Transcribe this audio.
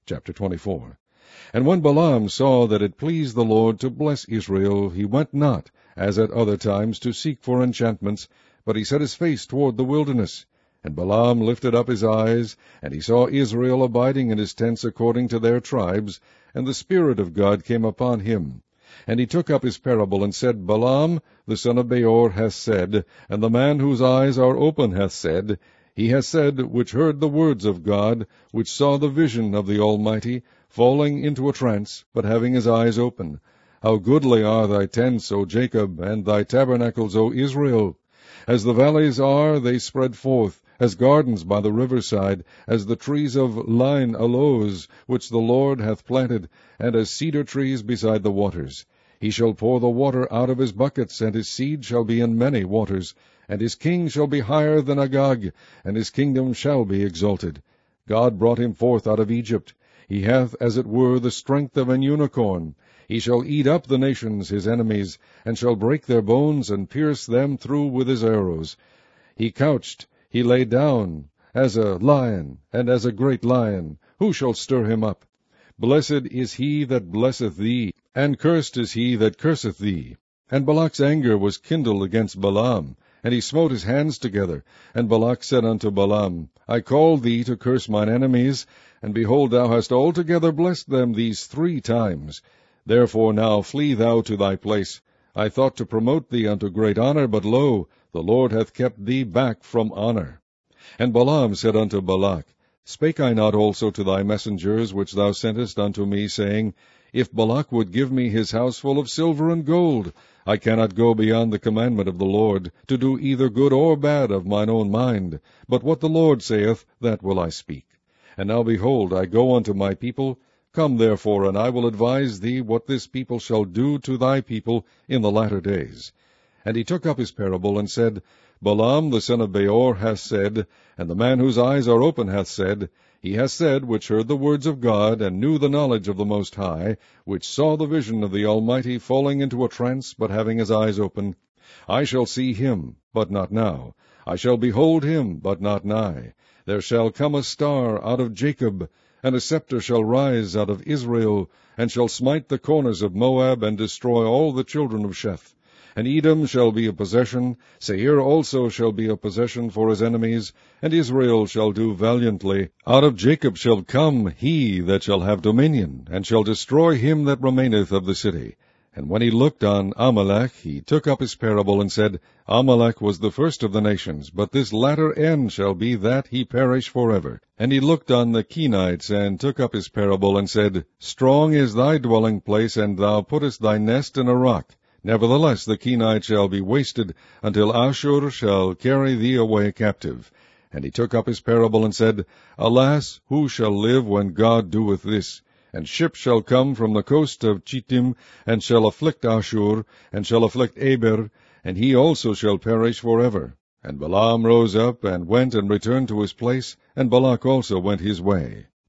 Chapter 24. And when Balaam saw that it pleased the Lord to bless Israel, he went not, as at other times, to seek for enchantments, but he set his face toward the wilderness. And Balaam lifted up his eyes, and he saw Israel abiding in his tents according to their tribes, and the Spirit of God came upon him. And he took up his parable, and said, Balaam the son of Beor hath said, and the man whose eyes are open hath said, he hath said, which heard the words of God, which saw the vision of the Almighty, falling into a trance, but having his eyes open. How goodly are thy tents, O Jacob, and thy tabernacles, O Israel! As the valleys are, they spread forth, as gardens by the riverside, as the trees of line aloes, which the Lord hath planted, and as cedar trees beside the waters. He shall pour the water out of his buckets, and his seed shall be in many waters, and his king shall be higher than Agag, and his kingdom shall be exalted. God brought him forth out of Egypt. He hath, as it were, the strength of an unicorn. He shall eat up the nations, his enemies, and shall break their bones, and pierce them through with his arrows. He couched, he lay down, as a lion, and as a great lion. Who shall stir him up? Blessed is he that blesseth thee, and cursed is he that curseth thee. And Balak's anger was kindled against Balaam, and he smote his hands together. And Balak said unto Balaam, I called thee to curse mine enemies, and behold, thou hast altogether blessed them these 3 times. Therefore now flee thou to thy place. I thought to promote thee unto great honor, but lo, the Lord hath kept thee back from honor. And Balaam said unto Balak, Spake I not also to thy messengers which thou sentest unto me, saying, If Balak would give me his house full of silver and gold, I cannot go beyond the commandment of the Lord, to do either good or bad of mine own mind, but what the Lord saith, that will I speak. And now behold, I go unto my people. Come therefore, and I will advise thee what this people shall do to thy people in the latter days. And he took up his parable, and said, Balaam the son of Beor hath said, and the man whose eyes are open hath said, he hath said, which heard the words of God, and knew the knowledge of the Most High, which saw the vision of the Almighty, falling into a trance, but having his eyes open, I shall see him, but not now. I shall behold him, but not nigh. There shall come a star out of Jacob, and a scepter shall rise out of Israel, and shall smite the corners of Moab, and destroy all the children of Sheth. And Edom shall be a possession, Seir also shall be a possession for his enemies, and Israel shall do valiantly. Out of Jacob shall come he that shall have dominion, and shall destroy him that remaineth of the city. And when he looked on Amalek, he took up his parable, and said, Amalek was the first of the nations, but this latter end shall be that he perish forever. And he looked on the Kenites, and took up his parable, and said, Strong is thy dwelling place, and thou puttest thy nest in a rock. Nevertheless the Kenites shall be wasted, until Ashur shall carry thee away captive. And he took up his parable, and said, Alas, who shall live when God doeth this? And ships shall come from the coast of Chittim, and shall afflict Ashur, and shall afflict Eber, and he also shall perish forever. And Balaam rose up, and went and returned to his place, and Balak also went his way.